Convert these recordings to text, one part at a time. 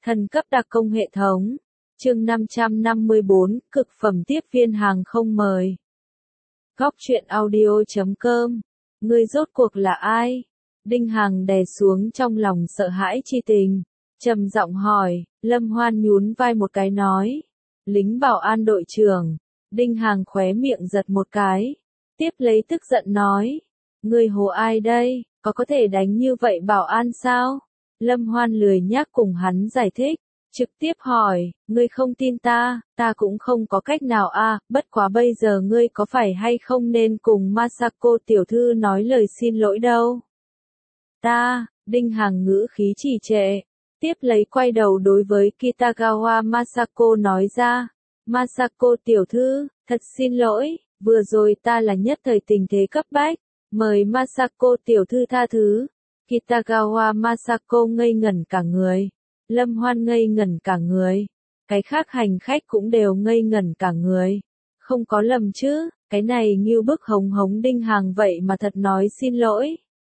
Thần cấp đặc công hệ thống. Chương 554, cực phẩm tiếp viên hàng không mời. Góc truyện audio.com. Ngươi rốt cuộc là ai? Đinh Hằng đè xuống trong lòng sợ hãi chi tình, trầm giọng hỏi. Lâm Hoan nhún vai một cái nói, lính bảo an đội trưởng. Đinh Hằng khóe miệng giật một cái, tiếp lấy tức giận nói, ngươi hồ ai đây, có thể đánh như vậy bảo an sao? Lâm Hoan lười nhác cùng hắn giải thích, trực tiếp hỏi, ngươi không tin ta cũng không có cách nào bất quá bây giờ ngươi có phải hay không nên cùng Masako tiểu thư nói lời xin lỗi đâu? Đinh Hằng ngữ khí trì trệ, tiếp lấy quay đầu đối với Kitagawa Masako nói ra, Masako tiểu thư, thật xin lỗi, vừa rồi ta là nhất thời tình thế cấp bách, mời Masako tiểu thư tha thứ. Kitagawa Masako ngây ngẩn cả người, Lâm Hoan ngây ngẩn cả người, cái khác hành khách cũng đều ngây ngẩn cả người. Không có lầm chứ, cái này như bức hống hống Đinh Hằng vậy mà thật nói xin lỗi.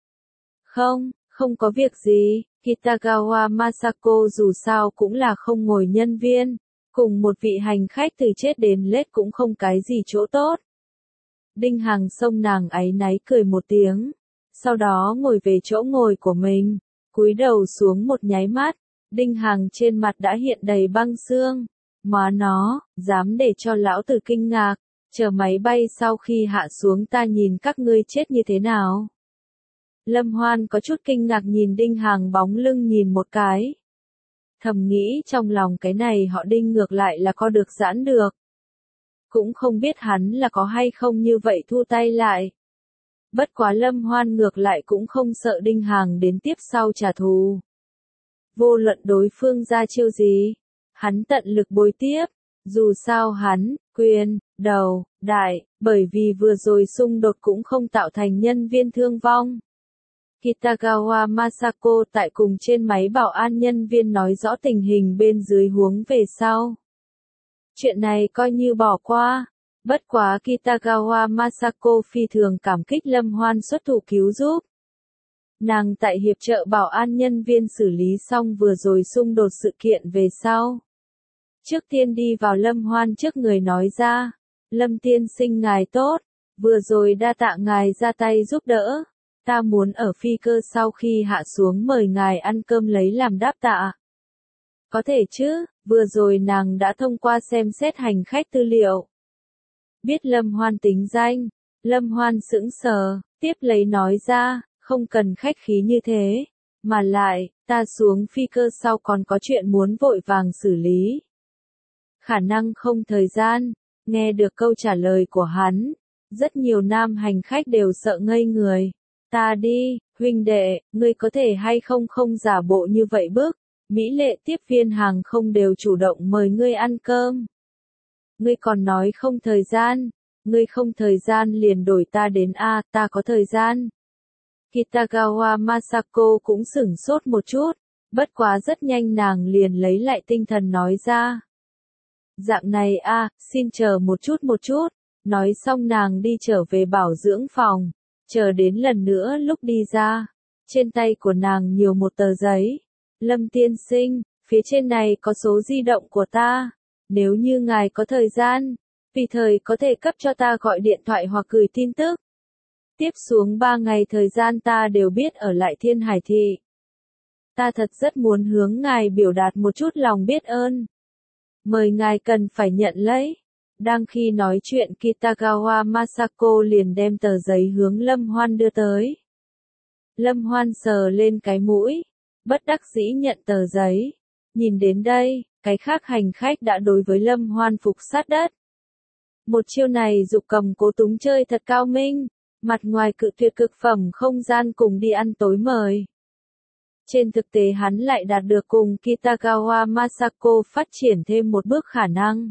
Không có việc gì, Kitagawa Masako dù sao cũng là không ngồi nhân viên, cùng một vị hành khách từ chết đến lết cũng không cái gì chỗ tốt. Đinh Hằng xông nàng áy náy cười một tiếng, sau đó ngồi về chỗ ngồi của mình, cúi đầu xuống một nháy mắt, Đinh Hằng trên mặt đã hiện đầy băng xương. Má nó, dám để cho lão tử kinh ngạc, chờ máy bay sau khi hạ xuống ta nhìn các ngươi chết như thế nào. Lâm Hoan có chút kinh ngạc nhìn Đinh Hằng bóng lưng nhìn một cái. Thầm nghĩ trong lòng cái này họ Đinh ngược lại là co được giãn được. Cũng không biết hắn là có hay không như vậy thu tay lại. Bất quá Lâm Hoan ngược lại cũng không sợ Đinh Hằng đến tiếp sau trả thù. Vô luận đối phương ra chiêu gì, hắn tận lực bồi tiếp, dù sao hắn, quyền, đầu, đại, bởi vì vừa rồi xung đột cũng không tạo thành nhân viên thương vong. Kitagawa Masako tại cùng trên máy bảo an nhân viên nói rõ tình hình bên dưới huống về sau. Chuyện này coi như bỏ qua, bất quá Kitagawa Masako phi thường cảm kích Lâm Hoan xuất thủ cứu giúp. Nàng tại hiệp trợ bảo an nhân viên xử lý xong vừa rồi xung đột sự kiện về sau. Trước tiên đi vào Lâm Hoan trước người nói ra, Lâm tiên sinh ngài tốt, vừa rồi đa tạ ngài ra tay giúp đỡ, ta muốn ở phi cơ sau khi hạ xuống mời ngài ăn cơm lấy làm đáp tạ. Có thể chứ, vừa rồi nàng đã thông qua xem xét hành khách tư liệu. Biết Lâm Hoan tính danh, Lâm Hoan sững sờ, tiếp lấy nói ra, không cần khách khí như thế, mà lại, ta xuống phi cơ sau còn có chuyện muốn vội vàng xử lý. Khả năng không thời gian, nghe được câu trả lời của hắn, rất nhiều nam hành khách đều sợ ngây người. Ta đi, huynh đệ, ngươi có thể hay không giả bộ như vậy bức, mỹ lệ tiếp viên hàng không đều chủ động mời ngươi ăn cơm. Ngươi còn nói không thời gian, ngươi không thời gian liền đổi ta đến ta có thời gian. Kitagawa Masako cũng sửng sốt một chút, bất quá rất nhanh nàng liền lấy lại tinh thần nói ra. Dạng này xin chờ một chút, nói xong nàng đi trở về bảo dưỡng phòng, chờ đến lần nữa lúc đi ra, trên tay của nàng nhiều một tờ giấy. Lâm tiên sinh, phía trên này có số di động của ta, nếu như ngài có thời gian, tùy thời có thể cấp cho ta gọi điện thoại hoặc gửi tin tức. Tiếp xuống 3 ngày thời gian ta đều biết ở lại Thiên Hải Thị. Ta thật rất muốn hướng ngài biểu đạt một chút lòng biết ơn. Mời ngài cần phải nhận lấy. Đang khi nói chuyện Kitagawa Masako liền đem tờ giấy hướng Lâm Hoan đưa tới. Lâm Hoan sờ lên cái mũi, bất đắc dĩ nhận tờ giấy. Nhìn đến đây, cái khác hành khách đã đối với Lâm Hoan phục sát đất. Một chiêu này dục cầm cố túng chơi thật cao minh, mặt ngoài cự tuyệt cực phẩm không gian cùng đi ăn tối mời. Trên thực tế hắn lại đạt được cùng Kitagawa Masako phát triển thêm một bước khả năng.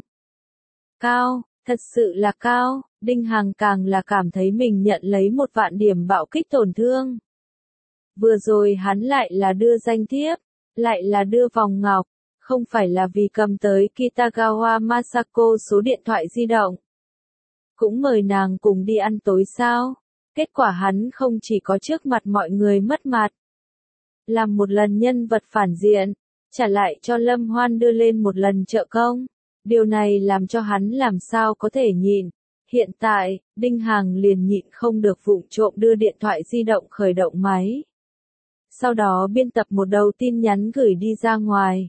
Cao, thật sự là cao, Đinh Hằng càng là cảm thấy mình nhận lấy 1 vạn điểm bạo kích tổn thương. Vừa rồi hắn lại là đưa danh thiếp, lại là đưa vòng ngọc, không phải là vì cầm tới Kitagawa Masako số điện thoại di động. Cũng mời nàng cùng đi ăn tối sao? Kết quả hắn không chỉ có trước mặt mọi người mất mặt, làm một lần nhân vật phản diện, trả lại cho Lâm Hoan đưa lên một lần trợ công. Điều này làm cho hắn làm sao có thể nhịn. Hiện tại, Đinh Hằng liền nhịn không được vụng trộm đưa điện thoại di động khởi động máy. Sau đó biên tập một đầu tin nhắn gửi đi ra ngoài.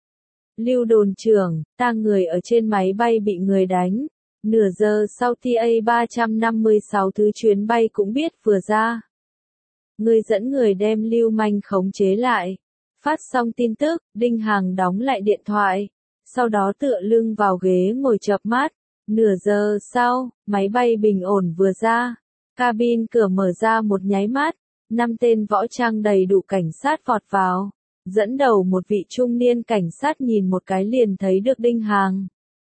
Lưu đồn trưởng, ta người ở trên máy bay bị người đánh. Nửa giờ sau TA 356 thứ chuyến bay cũng biết vừa ra. Người dẫn người đem lưu manh khống chế lại. Phát xong tin tức, Đinh Hằng đóng lại điện thoại. Sau đó tựa lưng vào ghế ngồi chợp mắt. Nửa giờ sau, máy bay bình ổn vừa ra. Cabin cửa mở ra một nháy mắt. 5 tên võ trang đầy đủ cảnh sát vọt vào. Dẫn đầu một vị trung niên cảnh sát nhìn một cái liền thấy được Đinh Hằng.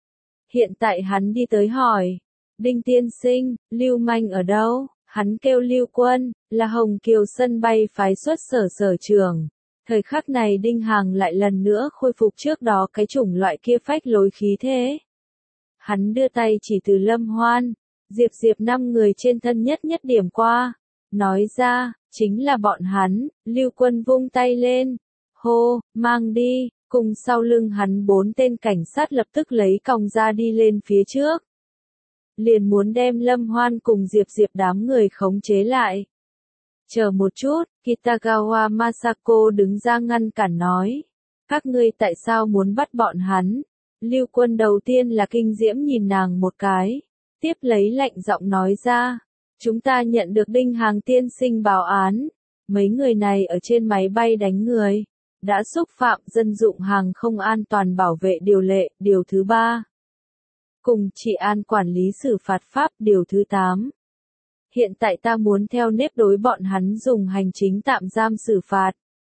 Hiện tại hắn đi tới hỏi. Đinh tiên sinh, Lưu manh ở đâu? Hắn kêu Lưu Quân, là Hồng Kiều sân bay phái xuất sở trưởng. Thời khắc này Đinh Hằng lại lần nữa khôi phục trước đó cái chủng loại kia phách lối khí thế. Hắn đưa tay chỉ từ Lâm Hoan, Diệp 5 người trên thân nhất điểm qua. Nói ra, chính là bọn hắn. Lưu Quân vung tay lên. Hô, mang đi. Cùng sau lưng hắn 4 tên cảnh sát lập tức lấy còng ra đi lên phía trước. Liền muốn đem Lâm Hoan cùng Diệp đám người khống chế lại. Chờ một chút, Kitagawa Masako đứng ra ngăn cản nói. Các ngươi tại sao muốn bắt bọn hắn? Lưu Quân đầu tiên là kinh diễm nhìn nàng một cái. Tiếp lấy lạnh giọng nói ra. Chúng ta nhận được Đinh Hằng tiên sinh báo án. Mấy người này ở trên máy bay đánh người. Đã xúc phạm dân dụng hàng không an toàn bảo vệ điều lệ, điều thứ 3. Cùng trị an quản lý xử phạt pháp, điều thứ 8. Hiện tại ta muốn theo nếp đối bọn hắn dùng hành chính tạm giam xử phạt.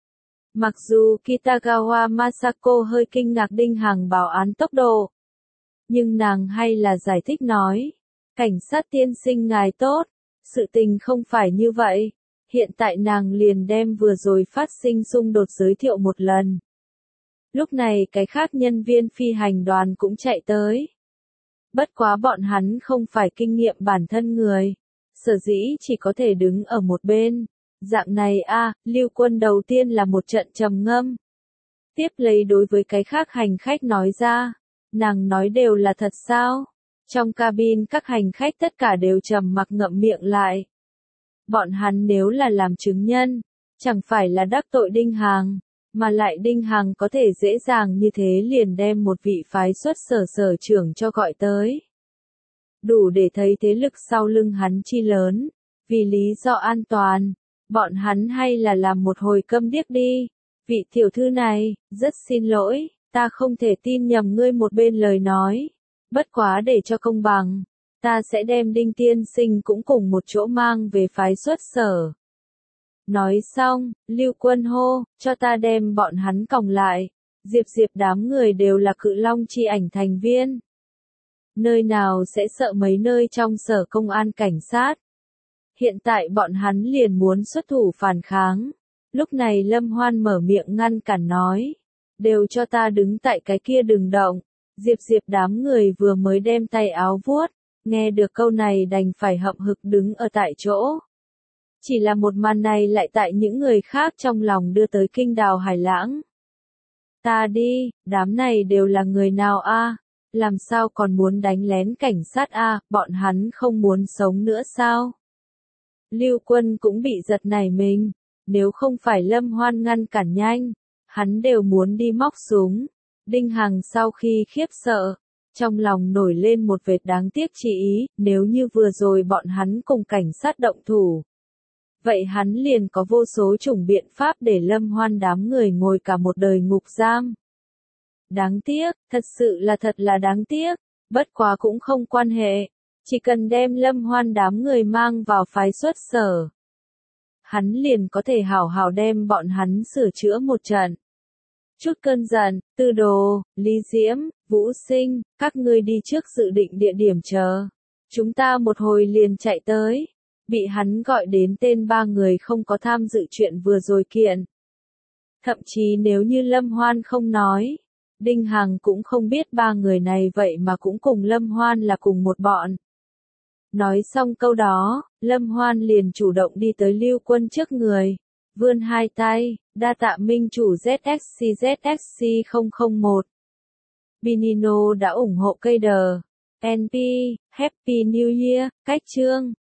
Mặc dù Kitagawa Masako hơi kinh ngạc Đinh Hằng báo án tốc độ. Nhưng nàng hay là giải thích nói. Cảnh sát tiên sinh ngài tốt. Sự tình không phải như vậy. Hiện tại nàng liền đem vừa rồi phát sinh xung đột giới thiệu một lần. Lúc này cái khác nhân viên phi hành đoàn cũng chạy tới. Bất quá bọn hắn không phải kinh nghiệm bản thân người. Sở dĩ chỉ có thể đứng ở một bên. Dạng này Lưu Quân đầu tiên là một trận trầm ngâm. Tiếp lấy đối với cái khác hành khách nói ra. Nàng nói đều là thật sao? Trong cabin các hành khách tất cả đều trầm mặc ngậm miệng lại. Bọn hắn nếu là làm chứng nhân, chẳng phải là đắc tội Đinh Hằng, mà lại Đinh Hằng có thể dễ dàng như thế liền đem một vị phái xuất sở trưởng cho gọi tới. Đủ để thấy thế lực sau lưng hắn chi lớn, vì lý do an toàn, bọn hắn hay là làm một hồi câm điếc đi. Vị tiểu thư này, rất xin lỗi, ta không thể tin nhầm ngươi một bên lời nói, bất quá để cho công bằng. Ta sẽ đem Đinh tiên sinh cũng cùng một chỗ mang về phái xuất sở. Nói xong, Lưu Quân hô, cho ta đem bọn hắn còng lại. Diệp đám người đều là Cự Long chi ảnh thành viên. Nơi nào sẽ sợ mấy nơi trong sở công an cảnh sát. Hiện tại bọn hắn liền muốn xuất thủ phản kháng. Lúc này Lâm Hoan mở miệng ngăn cản nói. Đều cho ta đứng tại cái kia đừng động. Diệp đám người vừa mới đem tay áo vuốt. Nghe được câu này đành phải hậm hực đứng ở tại chỗ. Chỉ là một màn này lại tại những người khác trong lòng đưa tới kinh đào hải lãng. Ta đi, đám này đều là người nào làm sao còn muốn đánh lén cảnh sát bọn hắn không muốn sống nữa sao? Lưu Quân cũng bị giật nảy mình, nếu không phải Lâm Hoan ngăn cản nhanh, hắn đều muốn đi móc súng. Đinh Hằng sau khi khiếp sợ, trong lòng nổi lên một vệt đáng tiếc chỉ ý, nếu như vừa rồi bọn hắn cùng cảnh sát động thủ. Vậy hắn liền có vô số chủng biện pháp để Lâm Hoan đám người ngồi cả một đời ngục giam. Đáng tiếc, thật sự là thật là đáng tiếc, bất quá cũng không quan hệ, chỉ cần đem Lâm Hoan đám người mang vào phái xuất sở. Hắn liền có thể hảo hảo đem bọn hắn sửa chữa một trận. Chút cơn giận, Tư Đồ, Lý Diễm, Vũ Sinh, các ngươi đi trước dự định địa điểm chờ. Chúng ta một hồi liền chạy tới. Bị hắn gọi đến tên 3 người không có tham dự chuyện vừa rồi kiện. Thậm chí nếu như Lâm Hoan không nói, Đinh Hằng cũng không biết 3 người này vậy mà cũng cùng Lâm Hoan là cùng một bọn. Nói xong câu đó, Lâm Hoan liền chủ động đi tới Lưu Quân trước người, vươn hai tay, Đa tạ minh chủ ZXC001. Benino đã ủng hộ cây đờ. NP, Happy New Year, cách chương.